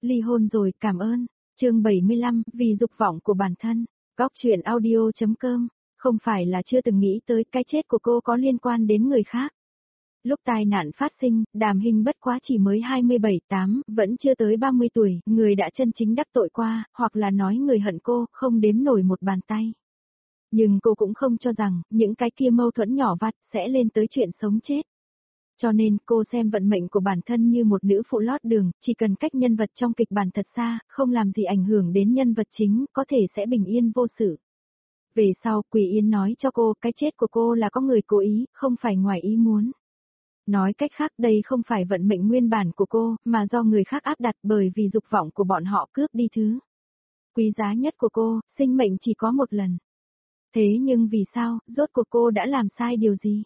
ly hôn rồi, cảm ơn. Chương 75, vì dục vọng của bản thân. Góc truyện audio.com. Không phải là chưa từng nghĩ tới cái chết của cô có liên quan đến người khác. Lúc tai nạn phát sinh, Đàm Hinh bất quá chỉ mới 27-8, vẫn chưa tới 30 tuổi, người đã chân chính đắc tội qua, hoặc là nói người hận cô, không đếm nổi một bàn tay. Nhưng cô cũng không cho rằng, những cái kia mâu thuẫn nhỏ vặt sẽ lên tới chuyện sống chết. Cho nên cô xem vận mệnh của bản thân như một nữ phụ lót đường, chỉ cần cách nhân vật trong kịch bản thật xa, không làm gì ảnh hưởng đến nhân vật chính, có thể sẽ bình yên vô sự. Về sau, Quỳ Yến nói cho cô, cái chết của cô là có người cố ý, không phải ngoài ý muốn. Nói cách khác đây không phải vận mệnh nguyên bản của cô, mà do người khác áp đặt bởi vì dục vọng của bọn họ cướp đi thứ quý giá nhất của cô, sinh mệnh chỉ có một lần. Thế nhưng vì sao, rốt cuộc cô đã làm sai điều gì?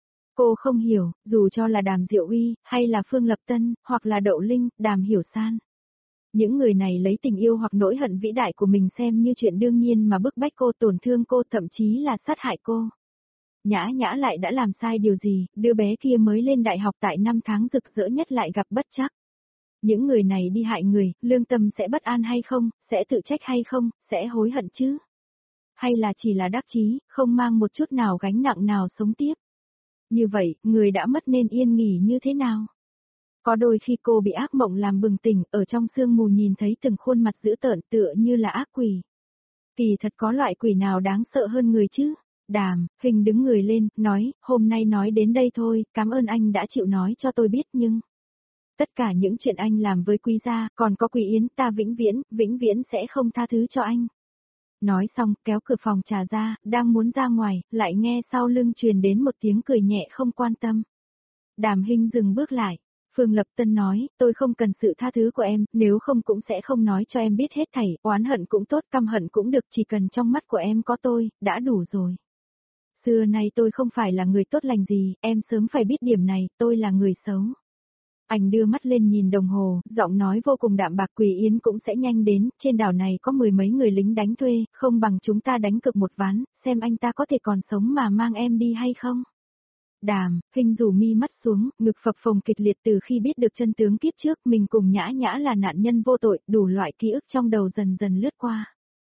Cô không hiểu, dù cho là Đàm Diệu Uy, hay là Phương Lập Tân, hoặc là Đậu Linh, Đàm Hiểu San. Những người này lấy tình yêu hoặc nỗi hận vĩ đại của mình xem như chuyện đương nhiên mà bức bách cô, tổn thương cô, thậm chí là sát hại cô. Nhã Nhã lại đã làm sai điều gì, đứa bé kia mới lên đại học tại 5 tháng rực rỡ nhất lại gặp bất trắc. Những người này đi hại người, lương tâm sẽ bất an hay không, sẽ tự trách hay không, sẽ hối hận chứ? Hay là chỉ là đắc chí, không mang một chút nào gánh nặng nào sống tiếp? Như vậy, người đã mất nên yên nghỉ như thế nào? Có đôi khi cô bị ác mộng làm bừng tỉnh, ở trong sương mù nhìn thấy từng khuôn mặt dữ tợn tựa như là ác quỷ. Kỳ thật có loại quỷ nào đáng sợ hơn người chứ? Đàm, Hình đứng người lên, nói, hôm nay nói đến đây thôi, cảm ơn anh đã chịu nói cho tôi biết nhưng... Tất cả những chuyện anh làm với Quý gia, còn có Quý Yến, ta vĩnh viễn sẽ không tha thứ cho anh. Nói xong, kéo cửa phòng trà ra, đang muốn ra ngoài, lại nghe sau lưng truyền đến một tiếng cười nhẹ không quan tâm. Đàm Hinh dừng bước lại. Phương Lập Tân nói, tôi không cần sự tha thứ của em, nếu không cũng sẽ không nói cho em biết hết thảy, oán hận cũng tốt, căm hận cũng được, chỉ cần trong mắt của em có tôi, đã đủ rồi. Xưa nay tôi không phải là người tốt lành gì, em sớm phải biết điểm này, tôi là người xấu. Anh đưa mắt lên nhìn đồng hồ, giọng nói vô cùng đạm bạc, Quỳ Yến cũng sẽ nhanh đến, trên đảo này có 10 mấy người lính đánh thuê, không bằng chúng ta đánh cược một ván, xem anh ta có thể còn sống mà mang em đi hay không. Đàm, Hinh rủ mi mắt xuống, ngực phập phồng kịch liệt từ khi biết được chân tướng kiếp trước mình cùng Nhã Nhã là nạn nhân vô tội, đủ loại ký ức trong đầu dần dần lướt qua.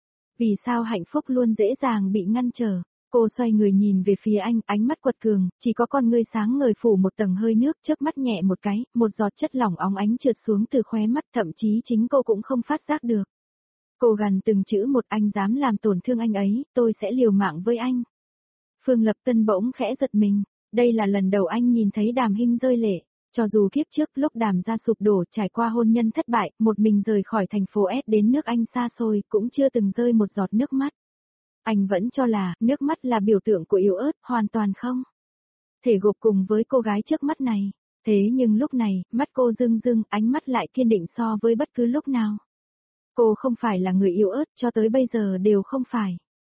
Vì sao hạnh phúc luôn dễ dàng bị ngăn trở? Cô xoay người nhìn về phía anh, ánh mắt quật cường, chỉ có con ngươi sáng ngời phủ một tầng hơi nước, chớp mắt nhẹ một cái, một giọt chất lỏng óng ánh trượt xuống từ khóe mắt, thậm chí chính cô cũng không phát giác được. Cô gằn từng chữ một, anh dám làm tổn thương anh ấy, tôi sẽ liều mạng với anh. Phương Lập Tân bỗng khẽ giật mình, đây là lần đầu anh nhìn thấy Đàm Hinh rơi lệ. Cho dù kiếp trước lúc Đàm gia sụp đổ trải qua hôn nhân thất bại, một mình rời khỏi thành phố S đến nước Anh xa xôi, cũng chưa từng rơi một giọt nước mắt. Anh vẫn cho là, nước mắt là biểu tượng của yếu ớt, hoàn toàn không thể gộp cùng với cô gái trước mắt này. Thế nhưng lúc này, mắt cô rưng rưng, ánh mắt lại kiên định so với bất cứ lúc nào. Cô không phải là người yếu ớt, cho tới bây giờ đều không phải.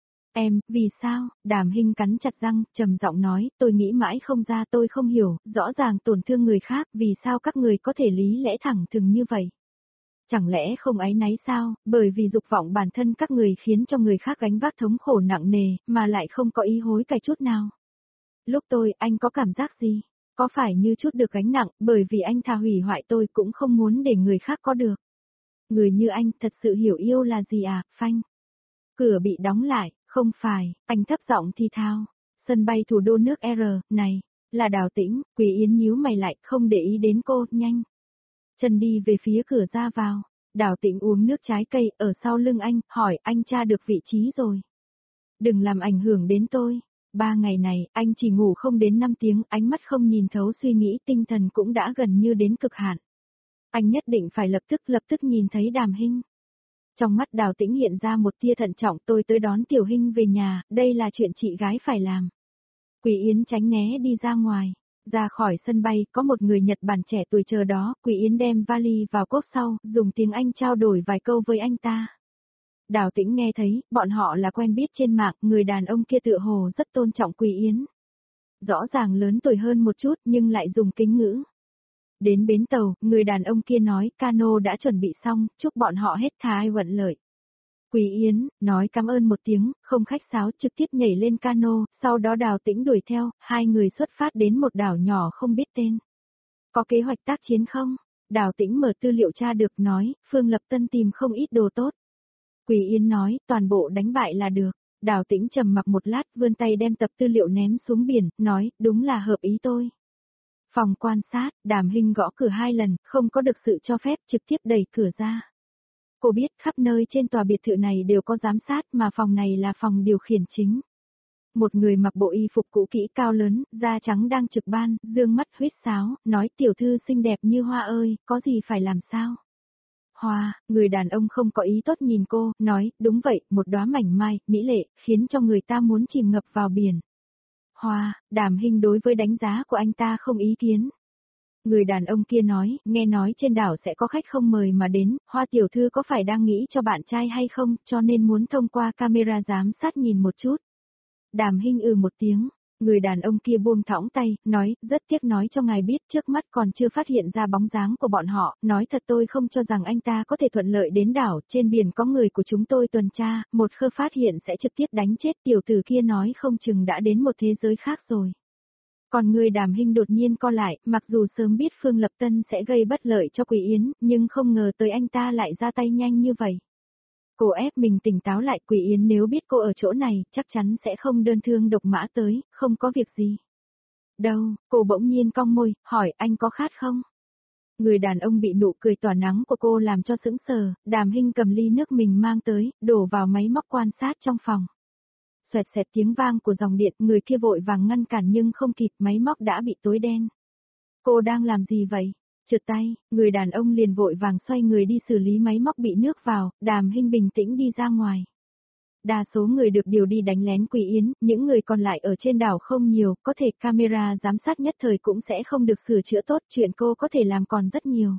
Em, vì sao? Đàm Hinh cắn chặt răng, trầm giọng nói, tôi nghĩ mãi không ra, tôi không hiểu, rõ ràng tổn thương người khác, vì sao các người có thể lý lẽ thẳng thừng như vậy? Chẳng lẽ không áy náy sao, bởi vì dục vọng bản thân các người khiến cho người khác gánh vác thống khổ nặng nề, mà lại không có ý hối cải chút nào. Lúc anh có cảm giác gì? Có phải như chút được gánh nặng, bởi vì anh thà hủy hoại tôi cũng không muốn để người khác có được. Người như anh thật sự hiểu yêu là gì à, phanh. Cửa bị đóng lại, không phải, anh thấp giọng thi thao. Sân bay thủ đô nước R, này, là Đào Tĩnh, Quỳ Yến nhíu mày lại, không để ý đến cô, nhanh. Chân đi về phía cửa ra vào. Đào Tĩnh uống nước trái cây, ở sau lưng anh, hỏi anh tra được vị trí rồi. Đừng làm ảnh hưởng đến tôi. 3 ngày này, anh chỉ ngủ không đến 5 tiếng, ánh mắt không nhìn thấu suy nghĩ, tinh thần cũng đã gần như đến cực hạn. Anh nhất định phải lập tức nhìn thấy Đàm Hinh. Trong mắt Đào Tĩnh hiện ra một tia thận trọng, tôi tới đón Tiểu Hinh về nhà, đây là chuyện chị gái phải làm. Quỳ Yến tránh né đi ra ngoài. Ra khỏi sân bay, có một người Nhật Bản trẻ tuổi chờ đó, Quỳ Yến đem vali vào cốp sau, dùng tiếng Anh trao đổi vài câu với anh ta. Đào Tĩnh nghe thấy, bọn họ là quen biết trên mạng, người đàn ông kia tựa hồ rất tôn trọng Quỳ Yến. Rõ ràng lớn tuổi hơn một chút nhưng lại dùng kính ngữ. Đến bến tàu, người đàn ông kia nói, cano đã chuẩn bị xong, chúc bọn họ hết thai vận lợi. Quỳ Yến, nói cảm ơn một tiếng, không khách sáo trực tiếp nhảy lên cano, sau đó Đào Tĩnh đuổi theo, hai người xuất phát đến một đảo nhỏ không biết tên. Có kế hoạch tác chiến không? Đào Tĩnh mở tư liệu tra được nói, Phương Lập Tân tìm không ít đồ tốt. Quỳ Yến nói, toàn bộ đánh bại là được. Đào Tĩnh trầm mặc một lát, vươn tay đem tập tư liệu ném xuống biển, nói, đúng là hợp ý tôi. Phòng quan sát, Đàm Hinh gõ cửa 2 lần, không có được sự cho phép, trực tiếp đẩy cửa ra. Cô biết khắp nơi trên tòa biệt thự này đều có giám sát mà phòng này là phòng điều khiển chính. Một người mặc bộ y phục cũ kỹ cao lớn, da trắng đang trực ban, dương mắt huýt sáo, nói tiểu thư xinh đẹp như hoa ơi, có gì phải làm sao? Hoa, người đàn ông không có ý tốt nhìn cô, nói, đúng vậy, một đóa mảnh mai, mỹ lệ, khiến cho người ta muốn chìm ngập vào biển. Hoa, Đàm Hinh đối với đánh giá của anh ta không ý kiến. Người đàn ông kia nói, nghe nói trên đảo sẽ có khách không mời mà đến, Hoa tiểu thư có phải đang nghĩ cho bạn trai hay không, cho nên muốn thông qua camera giám sát nhìn một chút. Đàm Hinh một tiếng, người đàn ông kia buông thõng tay, nói, rất tiếc nói cho ngài biết trước mắt còn chưa phát hiện ra bóng dáng của bọn họ, nói thật tôi không cho rằng anh ta có thể thuận lợi đến đảo, trên biển có người của chúng tôi tuần tra, một khơ phát hiện sẽ trực tiếp đánh chết tiểu tử kia nói không chừng đã đến một thế giới khác rồi. Còn người Đàm Hinh đột nhiên co lại, mặc dù sớm biết Phương Lập Tân sẽ gây bất lợi cho Quỳ Yến, nhưng không ngờ tới anh ta lại ra tay nhanh như vậy. Cô ép mình tỉnh táo lại, Quỳ Yến nếu biết cô ở chỗ này, chắc chắn sẽ không đơn thương độc mã tới, không có việc gì. Đâu, cô bỗng nhiên cong môi, hỏi anh có khát không? Người đàn ông bị nụ cười tỏa nắng của cô làm cho sững sờ, Đàm Hinh cầm ly nước mình mang tới, đổ vào máy móc quan sát trong phòng. Xoẹt xẹt tiếng vang của dòng điện, người kia vội vàng ngăn cản nhưng không kịp, máy móc đã bị tối đen. Cô đang làm gì vậy? Trượt tay, người đàn ông liền vội vàng xoay người đi xử lý máy móc bị nước vào, Đàm Hinh bình tĩnh đi ra ngoài. Đa số người được điều đi đánh lén Quỳ Yến, những người còn lại ở trên đảo không nhiều, có thể camera giám sát nhất thời cũng sẽ không được sửa chữa tốt, chuyện cô có thể làm còn rất nhiều.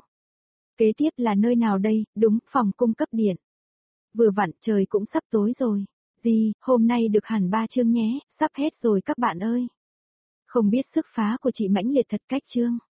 Kế tiếp là nơi nào đây? Đúng, phòng cung cấp điện. Vừa vặn trời cũng sắp tối rồi. Gì, hôm nay được hẳn 3 chương nhé, sắp hết rồi các bạn ơi. Không biết sức phá của chị mãnh liệt thật cách chương.